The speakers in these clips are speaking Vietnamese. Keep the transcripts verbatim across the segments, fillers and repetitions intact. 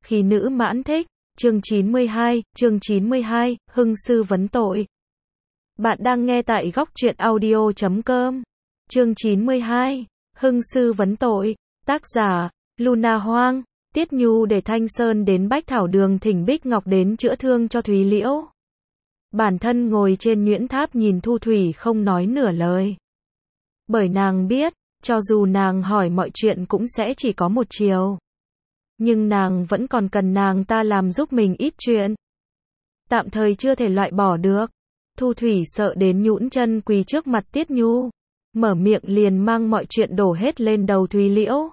Khí nữ mãn thích, chương chín mươi hai, chương chín mươi hai, hưng sư vấn tội. Bạn đang nghe tại góc truyện audio chấm com. Chương chín mươi hai, hưng sư vấn tội, tác giả, Luna Hoang, Tiết Nhu để Thanh Sơn đến Bách Thảo Đường thỉnh Bích Ngọc đến chữa thương cho Thúy Liễu. Bản thân ngồi trên nhuyễn tháp nhìn Thu Thủy không nói nửa lời. Bởi nàng biết, cho dù nàng hỏi mọi chuyện cũng sẽ chỉ có một chiều. Nhưng nàng vẫn còn cần nàng ta làm giúp mình ít chuyện. Tạm thời chưa thể loại bỏ được. Thu Thủy sợ đến nhũn chân quỳ trước mặt Tiết Nhu. Mở miệng liền mang mọi chuyện đổ hết lên đầu Thúy Liễu.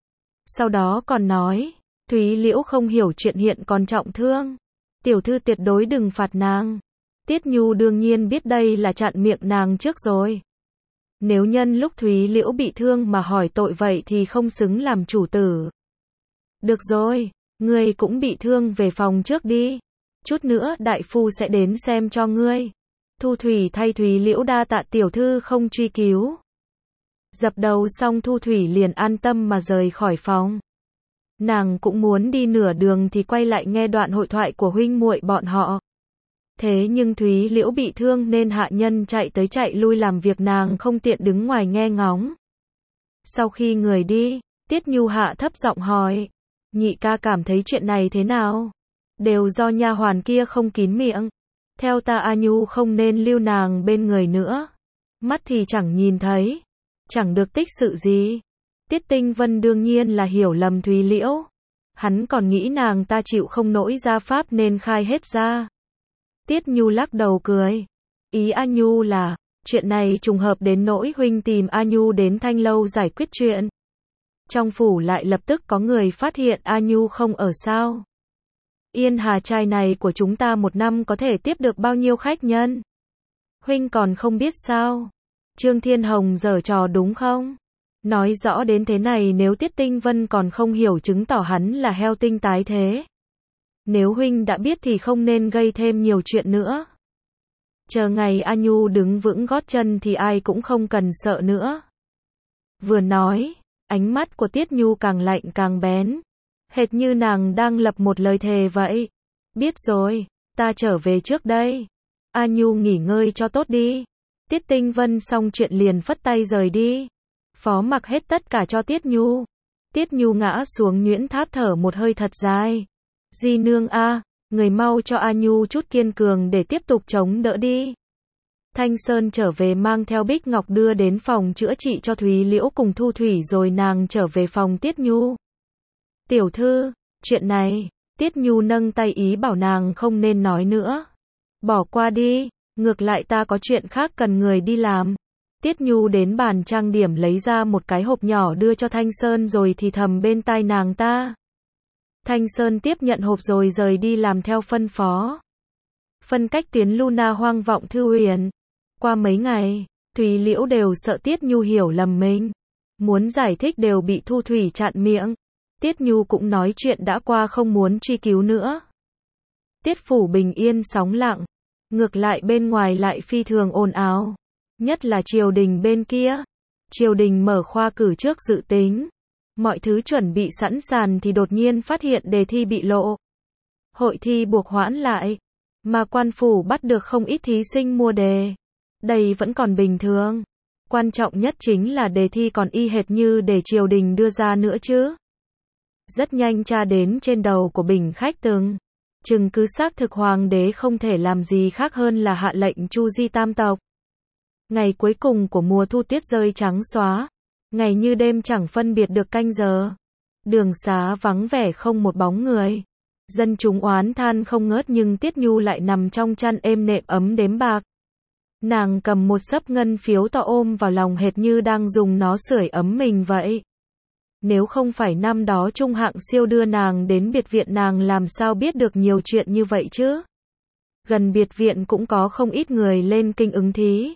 Sau đó còn nói, Thúy Liễu không hiểu chuyện hiện còn trọng thương. Tiểu thư tuyệt đối đừng phạt nàng. Tiết Nhu đương nhiên biết đây là chặn miệng nàng trước rồi. Nếu nhân lúc Thúy Liễu bị thương mà hỏi tội vậy thì không xứng làm chủ tử. Được rồi, ngươi cũng bị thương, về phòng trước đi. Chút nữa đại phu sẽ đến xem cho ngươi. Thu Thủy thay Thúy Liễu đa tạ tiểu thư không truy cứu. Dập đầu xong Thu Thủy liền an tâm mà rời khỏi phòng. Nàng cũng muốn đi nửa đường thì quay lại nghe đoạn hội thoại của huynh muội bọn họ. Thế nhưng Thúy Liễu bị thương nên hạ nhân chạy tới chạy lui làm việc nàng không tiện đứng ngoài nghe ngóng. Sau khi người đi, Tiết Nhu hạ thấp giọng hỏi, nhị ca cảm thấy chuyện này thế nào? Đều do nha hoàn kia không kín miệng. Theo ta A Nhu không nên lưu nàng bên người nữa. Mắt thì chẳng nhìn thấy, chẳng được tích sự gì. Tiết Tinh Vân đương nhiên là hiểu lầm Thúy Liễu. Hắn còn nghĩ nàng ta chịu không nổi gia pháp nên khai hết ra. Tiết Nhu lắc đầu cười. Ý A Nhu là, chuyện này trùng hợp đến nỗi huynh tìm A Nhu đến Thanh Lâu giải quyết chuyện. Trong phủ lại lập tức có người phát hiện A Nhu không ở sao. Yên Hà trai này của chúng ta một năm có thể tiếp được bao nhiêu khách nhân? Huynh còn không biết sao? Trương Thiên Hồng giở trò đúng không? Nói rõ đến thế này nếu Tiết Tinh Vân còn không hiểu chứng tỏ hắn là heo tinh tái thế. Nếu huynh đã biết thì không nên gây thêm nhiều chuyện nữa. Chờ ngày A Nhu đứng vững gót chân thì ai cũng không cần sợ nữa. Vừa nói, ánh mắt của Tiết Nhu càng lạnh càng bén. Hệt như nàng đang lập một lời thề vậy. Biết rồi, ta trở về trước đây. A Nhu nghỉ ngơi cho tốt đi. Tiết Tinh Vân xong chuyện liền phất tay rời đi. Phó mặc hết tất cả cho Tiết Nhu. Tiết Nhu ngã xuống nhuyễn tháp thở một hơi thật dài. Di nương a, người mau cho A Nhu chút kiên cường để tiếp tục chống đỡ đi. Thanh Sơn trở về mang theo Bích Ngọc đưa đến phòng chữa trị cho Thúy Liễu cùng Thu Thủy rồi nàng trở về phòng Tiết Nhu. Tiểu thư, chuyện này, Tiết Nhu nâng tay ý bảo nàng không nên nói nữa. Bỏ qua đi, ngược lại ta có chuyện khác cần người đi làm. Tiết Nhu đến bàn trang điểm lấy ra một cái hộp nhỏ đưa cho Thanh Sơn rồi thì thầm bên tai nàng ta. Thanh Sơn tiếp nhận hộp rồi rời đi làm theo phân phó. Phân cách tuyến Luna Hoang vọng Thư Huyền. Qua mấy ngày, Thúy Liễu đều sợ Tiết Nhu hiểu lầm mình. Muốn giải thích đều bị Thu Thủy chặn miệng. Tiết Nhu cũng nói chuyện đã qua không muốn truy cứu nữa. Tiết phủ bình yên sóng lặng. Ngược lại bên ngoài lại phi thường ồn ào. Nhất là triều đình bên kia. Triều đình mở khoa cử trước dự tính. Mọi thứ chuẩn bị sẵn sàng thì đột nhiên phát hiện đề thi bị lộ. Hội thi buộc hoãn lại. Mà quan phủ bắt được không ít thí sinh mua đề. Đây vẫn còn bình thường. Quan trọng nhất chính là đề thi còn y hệt như để triều đình đưa ra nữa chứ. Rất nhanh tra đến trên đầu của Bình Khách Từng. Chừng cứ xác thực hoàng đế không thể làm gì khác hơn là hạ lệnh chu di tam tộc. Ngày cuối cùng của mùa thu tuyết rơi trắng xóa. Ngày như đêm chẳng phân biệt được canh giờ. Đường xá vắng vẻ không một bóng người. Dân chúng oán than không ngớt nhưng Tiết Nhu lại nằm trong chăn êm nệm ấm đếm bạc. Nàng cầm một xấp ngân phiếu to ôm vào lòng hệt như đang dùng nó sưởi ấm mình vậy. Nếu không phải năm đó Trung Hạng Siêu đưa nàng đến biệt viện nàng làm sao biết được nhiều chuyện như vậy chứ? Gần biệt viện cũng có không ít người lên kinh ứng thí.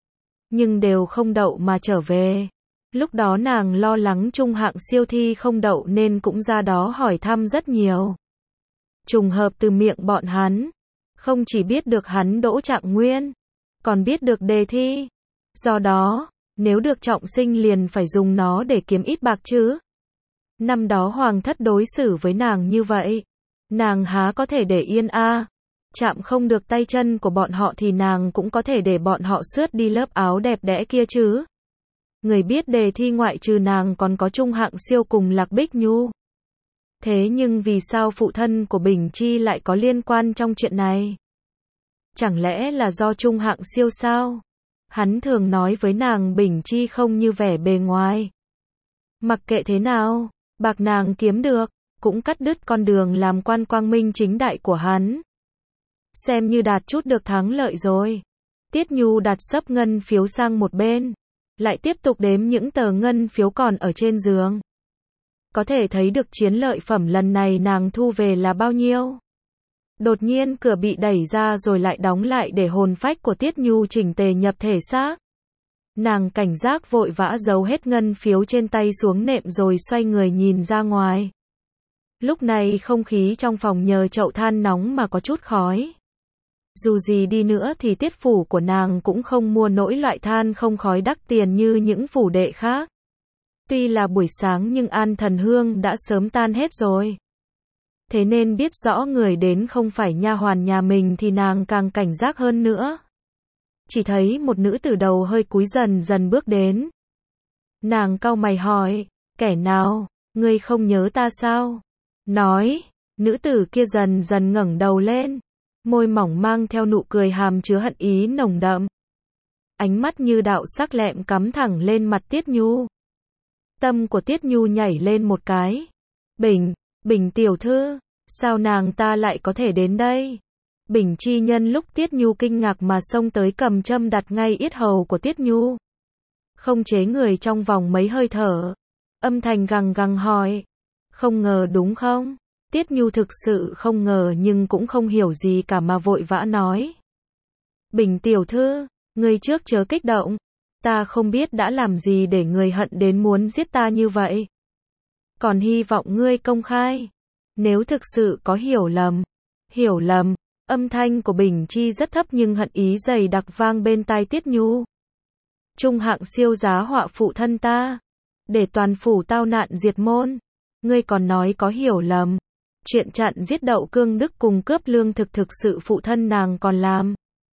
Nhưng đều không đậu mà trở về. Lúc đó nàng lo lắng Trung Hạng Siêu thi không đậu nên cũng ra đó hỏi thăm rất nhiều. Trùng hợp từ miệng bọn hắn. Không chỉ biết được hắn đỗ trạng nguyên. Còn biết được đề thi. Do đó, nếu được trọng sinh liền phải dùng nó để kiếm ít bạc chứ. Năm đó hoàng thất đối xử với nàng như vậy, nàng há có thể để yên a? Chạm không được tay chân của bọn họ thì nàng cũng có thể để bọn họ sướt đi lớp áo đẹp đẽ kia chứ. Người biết đề thi ngoại trừ nàng còn có Trung Hạng Siêu cùng Lạc Bích Nhu. Thế nhưng vì sao phụ thân của Bình Chi lại có liên quan trong chuyện này? Chẳng lẽ là do Trung Hạng Siêu sao? Hắn thường nói với nàng Bình Chi không như vẻ bề ngoài. Mặc kệ thế nào, bạc nàng kiếm được, cũng cắt đứt con đường làm quan quang minh chính đại của hắn. Xem như đạt chút được thắng lợi rồi. Tiết Nhu đặt sấp ngân phiếu sang một bên, lại tiếp tục đếm những tờ ngân phiếu còn ở trên giường. Có thể thấy được chiến lợi phẩm lần này nàng thu về là bao nhiêu. Đột nhiên cửa bị đẩy ra rồi lại đóng lại để hồn phách của Tiết Nhu chỉnh tề nhập thể xác. Nàng cảnh giác vội vã giấu hết ngân phiếu trên tay xuống nệm rồi xoay người nhìn ra ngoài. Lúc này không khí trong phòng nhờ chậu than nóng mà có chút khói. Dù gì đi nữa thì Tiết phủ của nàng cũng không mua nổi loại than không khói đắt tiền như những phủ đệ khác. Tuy là buổi sáng nhưng an thần hương đã sớm tan hết rồi. Thế nên biết rõ người đến không phải nha hoàn nhà mình thì nàng càng cảnh giác hơn nữa. Chỉ thấy một nữ tử đầu hơi cúi dần dần bước đến. Nàng cau mày hỏi, kẻ nào, ngươi không nhớ ta sao? Nói, nữ tử kia dần dần ngẩng đầu lên, môi mỏng mang theo nụ cười hàm chứa hận ý nồng đậm. Ánh mắt như đạo sắc lẹm cắm thẳng lên mặt Tiết Nhu. Tâm của Tiết Nhu nhảy lên một cái. Bình, Bình tiểu thư, sao nàng ta lại có thể đến đây? Bình Chi nhân lúc Tiết Nhu kinh ngạc mà xông tới cầm châm đặt ngay yết hầu của Tiết Nhu. Không chế người trong vòng mấy hơi thở. Âm thanh gằng gằng hỏi. Không ngờ đúng không? Tiết Nhu thực sự không ngờ nhưng cũng không hiểu gì cả mà vội vã nói. Bình tiểu thư, ngươi trước chớ kích động. Ta không biết đã làm gì để người hận đến muốn giết ta như vậy. Còn hy vọng ngươi công khai. Nếu thực sự có hiểu lầm. Hiểu lầm. Âm thanh của Bình Chi rất thấp nhưng hận ý dày đặc vang bên tai Tiết Nhu. Trung Hạng Siêu giá họa phụ thân ta. Để toàn phủ tao nạn diệt môn. Ngươi còn nói có hiểu lầm. Chuyện chặn giết Đậu Cương Đức cùng cướp lương thực thực sự phụ thân nàng còn làm.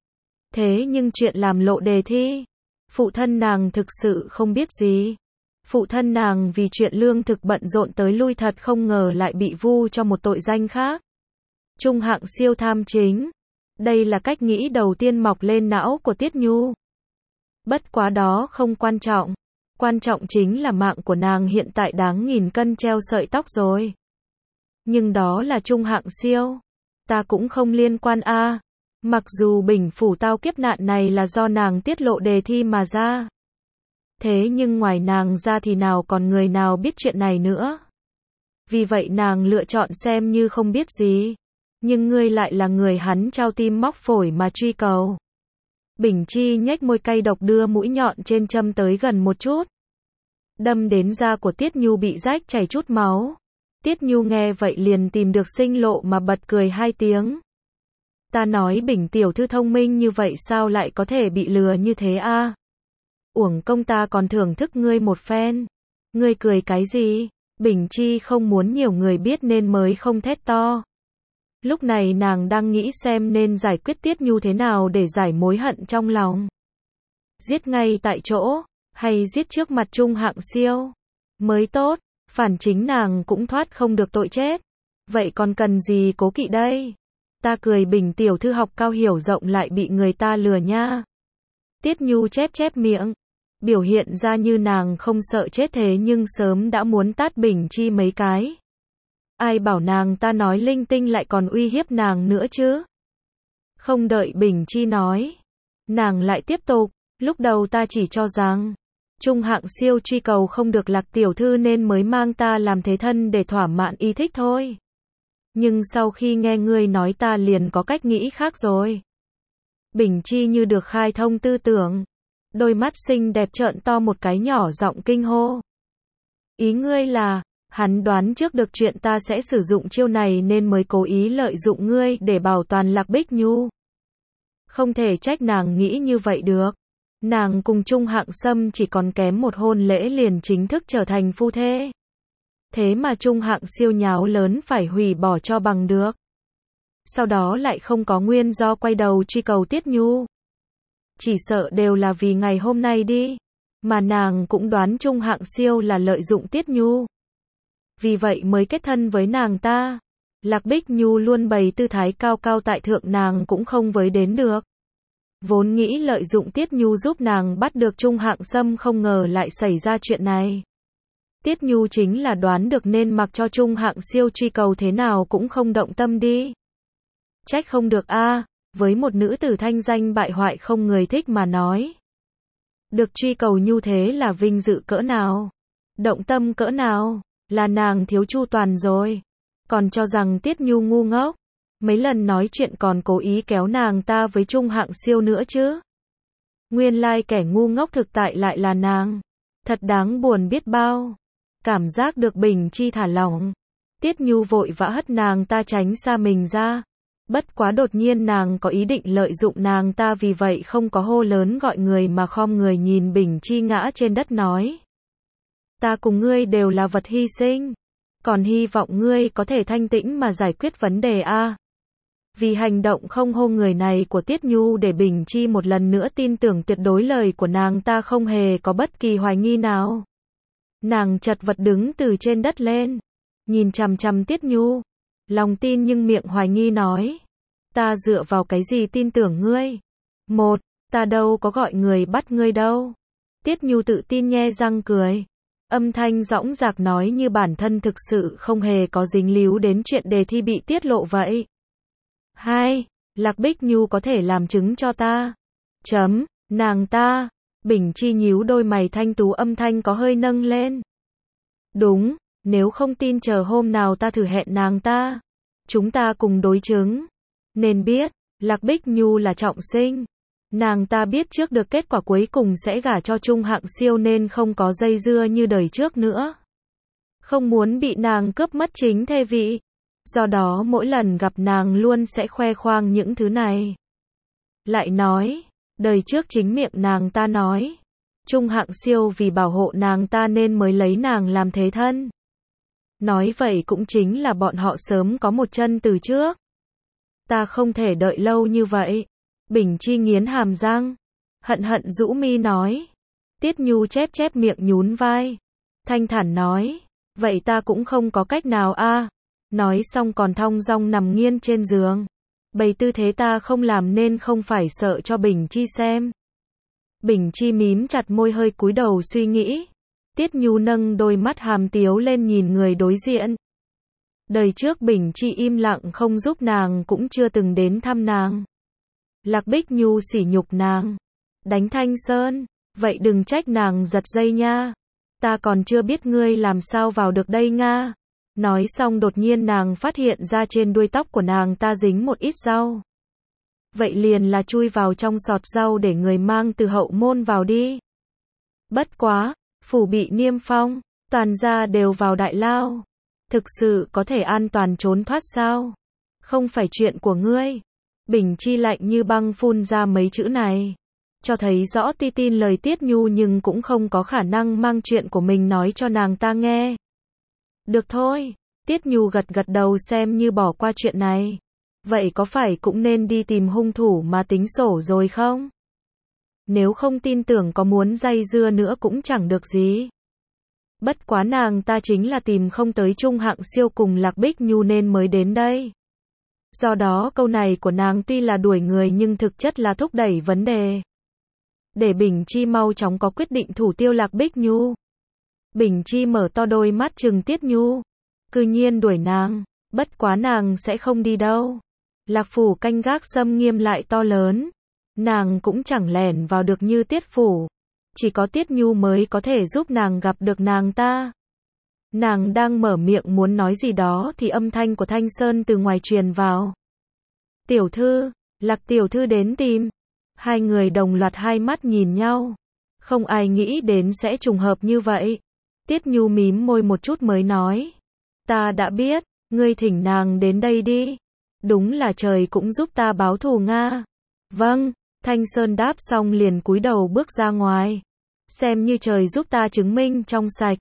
Thế nhưng chuyện làm lộ đề thi, phụ thân nàng thực sự không biết gì. Phụ thân nàng vì chuyện lương thực bận rộn tới lui thật không ngờ lại bị vu cho một tội danh khác. Trung Hạng Siêu tham chính. Đây là cách nghĩ đầu tiên mọc lên não của Tiết Nhu. Bất quá đó không quan trọng. Quan trọng chính là mạng của nàng hiện tại đáng nghìn cân treo sợi tóc rồi. Nhưng đó là Trung Hạng Siêu. Ta cũng không liên quan a. À. Mặc dù Bình phủ tao kiếp nạn này là do nàng tiết lộ đề thi mà ra. Thế nhưng ngoài nàng ra thì nào còn người nào biết chuyện này nữa. Vì vậy nàng lựa chọn xem như không biết gì. Nhưng ngươi lại là người hắn trao tim móc phổi mà truy cầu. Bình Chi nhếch môi cay độc đưa mũi nhọn trên châm tới gần một chút. Đâm đến da của Tiết Nhu bị rách chảy chút máu. Tiết Nhu nghe vậy liền tìm được sinh lộ mà bật cười hai tiếng. Ta nói Bình tiểu thư thông minh như vậy sao lại có thể bị lừa như thế a? À? Uổng công ta còn thưởng thức ngươi một phen. Ngươi cười cái gì? Bình Chi không muốn nhiều người biết nên mới không thét to. Lúc này nàng đang nghĩ xem nên giải quyết Tiết Nhu thế nào để giải mối hận trong lòng. Giết ngay tại chỗ, hay giết trước mặt Trung Hạng Siêu? Mới tốt, phản chính nàng cũng thoát không được tội chết. Vậy còn cần gì cố kỵ đây? Ta cười Bình tiểu thư học cao hiểu rộng lại bị người ta lừa nha. Tiết Nhu chép chép miệng. Biểu hiện ra như nàng không sợ chết thế nhưng sớm đã muốn tát Bình Chi mấy cái. Ai bảo nàng ta nói linh tinh lại còn uy hiếp nàng nữa chứ? Không đợi Bình Chi nói. Nàng lại tiếp tục. Lúc đầu ta chỉ cho rằng Trung Hạng Siêu truy cầu không được Lạc tiểu thư nên mới mang ta làm thế thân để thỏa mãn ý thích thôi. Nhưng sau khi nghe ngươi nói ta liền có cách nghĩ khác rồi. Bình Chi như được khai thông tư tưởng. Đôi mắt xinh đẹp trợn to một cái nhỏ giọng kinh hô. Ý ngươi là, hắn đoán trước được chuyện ta sẽ sử dụng chiêu này nên mới cố ý lợi dụng ngươi để bảo toàn Lạc Bích Nhu. Không thể trách nàng nghĩ như vậy được. Nàng cùng Trung Hạng Sâm chỉ còn kém một hôn lễ liền chính thức trở thành phu thê. Thế mà Trung Hạng Siêu nháo lớn phải hủy bỏ cho bằng được. Sau đó lại không có nguyên do quay đầu truy cầu Tiết Nhu. Chỉ sợ đều là vì ngày hôm nay đi. Mà nàng cũng đoán Trung Hạng Siêu là lợi dụng Tiết Nhu. Vì vậy mới kết thân với nàng ta. Lạc Bích Nhu luôn bày tư thái cao cao tại thượng, nàng cũng không với đến được. Vốn nghĩ lợi dụng Tiết Nhu giúp nàng bắt được Trung Hạng Sâm, không ngờ lại xảy ra chuyện này. Tiết Nhu chính là đoán được nên mặc cho Trung Hạng Siêu truy cầu thế nào cũng không động tâm đi. Trách không được a, với một nữ tử thanh danh bại hoại không người thích mà nói. Được truy cầu Nhu thế là vinh dự cỡ nào, động tâm cỡ nào, là nàng thiếu chu toàn rồi. Còn cho rằng Tiết Nhu ngu ngốc, mấy lần nói chuyện còn cố ý kéo nàng ta với Trung Hạng Siêu nữa chứ. Nguyên lai kẻ ngu ngốc thực tại lại là nàng. Thật đáng buồn biết bao. Cảm giác được Bình Chi thả lỏng, Tiết Nhu vội vã hất nàng ta tránh xa mình ra. Bất quá đột nhiên nàng có ý định lợi dụng nàng ta, vì vậy không có hô lớn gọi người mà khom người nhìn Bình Chi ngã trên đất nói. Ta cùng ngươi đều là vật hy sinh, còn hy vọng ngươi có thể thanh tĩnh mà giải quyết vấn đề a. Vì hành động không hô người này của Tiết Nhu để Bình Chi một lần nữa tin tưởng tuyệt đối lời của nàng ta, không hề có bất kỳ hoài nghi nào. Nàng chật vật đứng từ trên đất lên, nhìn chằm chằm Tiết Nhu, lòng tin nhưng miệng hoài nghi nói. Ta dựa vào cái gì tin tưởng ngươi? Một, ta đâu có gọi người bắt ngươi đâu. Tiết Nhu tự tin nhe răng cười. Âm thanh dõng dạc nói như bản thân thực sự không hề có dính líu đến chuyện đề thi bị tiết lộ vậy. Hai, Lạc Bích Nhu có thể làm chứng cho ta. Chấm, nàng ta. Bình Chi nhíu đôi mày thanh tú, âm thanh có hơi nâng lên. Đúng, nếu không tin chờ hôm nào ta thử hẹn nàng ta. Chúng ta cùng đối chứng. Nên biết, Lạc Bích Nhu là trọng sinh. Nàng ta biết trước được kết quả cuối cùng sẽ gả cho Trung Hạng Siêu nên không có dây dưa như đời trước nữa. Không muốn bị nàng cướp mất chính thê vị. Do đó mỗi lần gặp nàng luôn sẽ khoe khoang những thứ này. Lại nói, đời trước chính miệng nàng ta nói, Trung Hạng Siêu vì bảo hộ nàng ta nên mới lấy nàng làm thế thân. Nói vậy cũng chính là bọn họ sớm có một chân từ trước. Ta không thể đợi lâu như vậy. Bình Chi nghiến hàm răng, hận hận rũ mi nói. Tiết Nhu chép chép miệng nhún vai, thanh thản nói, vậy ta cũng không có cách nào a. Nói xong còn thong dong nằm nghiêng trên giường. Bày tư thế ta không làm nên không phải sợ cho Bình Chi xem. Bình Chi mím chặt môi hơi cúi đầu suy nghĩ. Tiết Nhu nâng đôi mắt hàm tiếu lên nhìn người đối diện. Đời trước Bình Chi im lặng không giúp nàng, cũng chưa từng đến thăm nàng. Lạc Bích Nhu sỉ nhục nàng, đánh Thanh Sơn, vậy đừng trách nàng giật dây nha. Ta còn chưa biết ngươi làm sao vào được đây nga. Nói xong đột nhiên nàng phát hiện ra trên đuôi tóc của nàng ta dính một ít rau. Vậy liền là chui vào trong sọt rau để người mang từ hậu môn vào đi. Bất quá, phủ bị niêm phong, toàn gia đều vào đại lao. Thực sự có thể an toàn trốn thoát sao? Không phải chuyện của ngươi. Bình Chi lạnh như băng phun ra mấy chữ này. Cho thấy rõ ti tin lời Tiết Nhu nhưng cũng không có khả năng mang chuyện của mình nói cho nàng ta nghe. Được thôi, Tiết Nhu gật gật đầu xem như bỏ qua chuyện này. Vậy có phải cũng nên đi tìm hung thủ mà tính sổ rồi không? Nếu không tin tưởng có muốn dây dưa nữa cũng chẳng được gì. Bất quá nàng ta chính là tìm không tới Trung Hạng Siêu cùng Lạc Bích Nhu nên mới đến đây. Do đó câu này của nàng tuy là đuổi người nhưng thực chất là thúc đẩy vấn đề. Để Bình Chi mau chóng có quyết định thủ tiêu Lạc Bích Nhu. Bình Chi mở to đôi mắt trừng Tiết Nhu. Cư nhiên đuổi nàng, bất quá nàng sẽ không đi đâu. Lạc phủ canh gác xâm nghiêm lại to lớn. Nàng cũng chẳng lẻn vào được như Tiết phủ. Chỉ có Tiết Nhu mới có thể giúp nàng gặp được nàng ta. Nàng đang mở miệng muốn nói gì đó thì âm thanh của Thanh Sơn từ ngoài truyền vào. Tiểu thư, Lạc tiểu thư đến tìm. Hai người đồng loạt hai mắt nhìn nhau. Không ai nghĩ đến sẽ trùng hợp như vậy. Tiết Nhu mím môi một chút mới nói. Ta đã biết, ngươi thỉnh nàng đến đây đi. Đúng là trời cũng giúp ta báo thù nga. Vâng, Thanh Sơn đáp xong liền cúi đầu bước ra ngoài. Xem như trời giúp ta chứng minh trong sạch.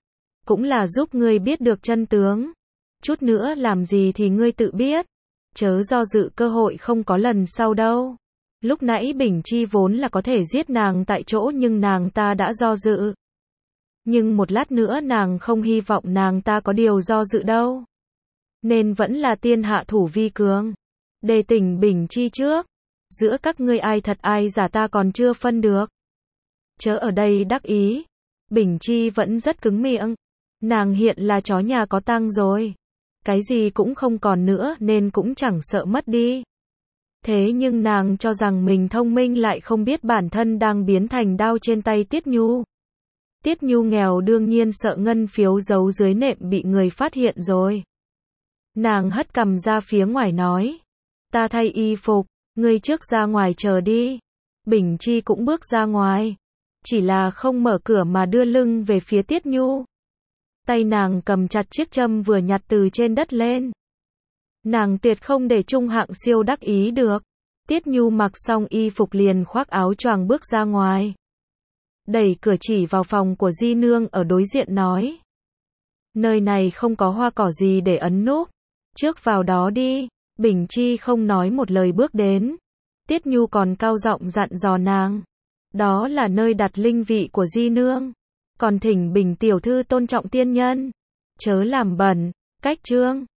cũng là giúp ngươi biết được chân tướng. Chút nữa làm gì thì ngươi tự biết, chớ do dự, cơ hội không có lần sau đâu. Lúc nãy Bình Chi vốn là có thể giết nàng tại chỗ nhưng nàng ta đã do dự. Nhưng một lát nữa nàng không hy vọng nàng ta có điều do dự đâu. Nên vẫn là tiên hạ thủ vi cường. Đề tỉnh Bình Chi trước. Giữa các ngươi ai thật ai giả ta còn chưa phân được. Chớ ở đây đắc ý. Bình Chi vẫn rất cứng miệng. Nàng hiện là chó nhà có tang rồi. Cái gì cũng không còn nữa nên cũng chẳng sợ mất đi. Thế nhưng nàng cho rằng mình thông minh lại không biết bản thân đang biến thành đao trên tay Tiết Nhu. Tiết Nhu nghèo đương nhiên sợ ngân phiếu giấu dưới nệm bị người phát hiện rồi. Nàng hất cằm ra phía ngoài nói. Ta thay y phục, ngươi trước ra ngoài chờ đi. Bình Chi cũng bước ra ngoài. Chỉ là không mở cửa mà đưa lưng về phía Tiết Nhu. Tay nàng cầm chặt chiếc châm vừa nhặt từ trên đất lên. Nàng tuyệt không để Trung Hạng Siêu đắc ý được. Tiết Nhu mặc xong y phục liền khoác áo choàng bước ra ngoài. Đẩy cửa chỉ vào phòng của Di Nương ở đối diện nói. Nơi này không có hoa cỏ gì để ấn núp. Trước vào đó đi. Bình Chi không nói một lời bước đến. Tiết Nhu còn cao giọng dặn dò nàng. Đó là nơi đặt linh vị của Di Nương. Còn thỉnh Bình tiểu thư tôn trọng tiên nhân. Chớ làm bẩn. Cách chương.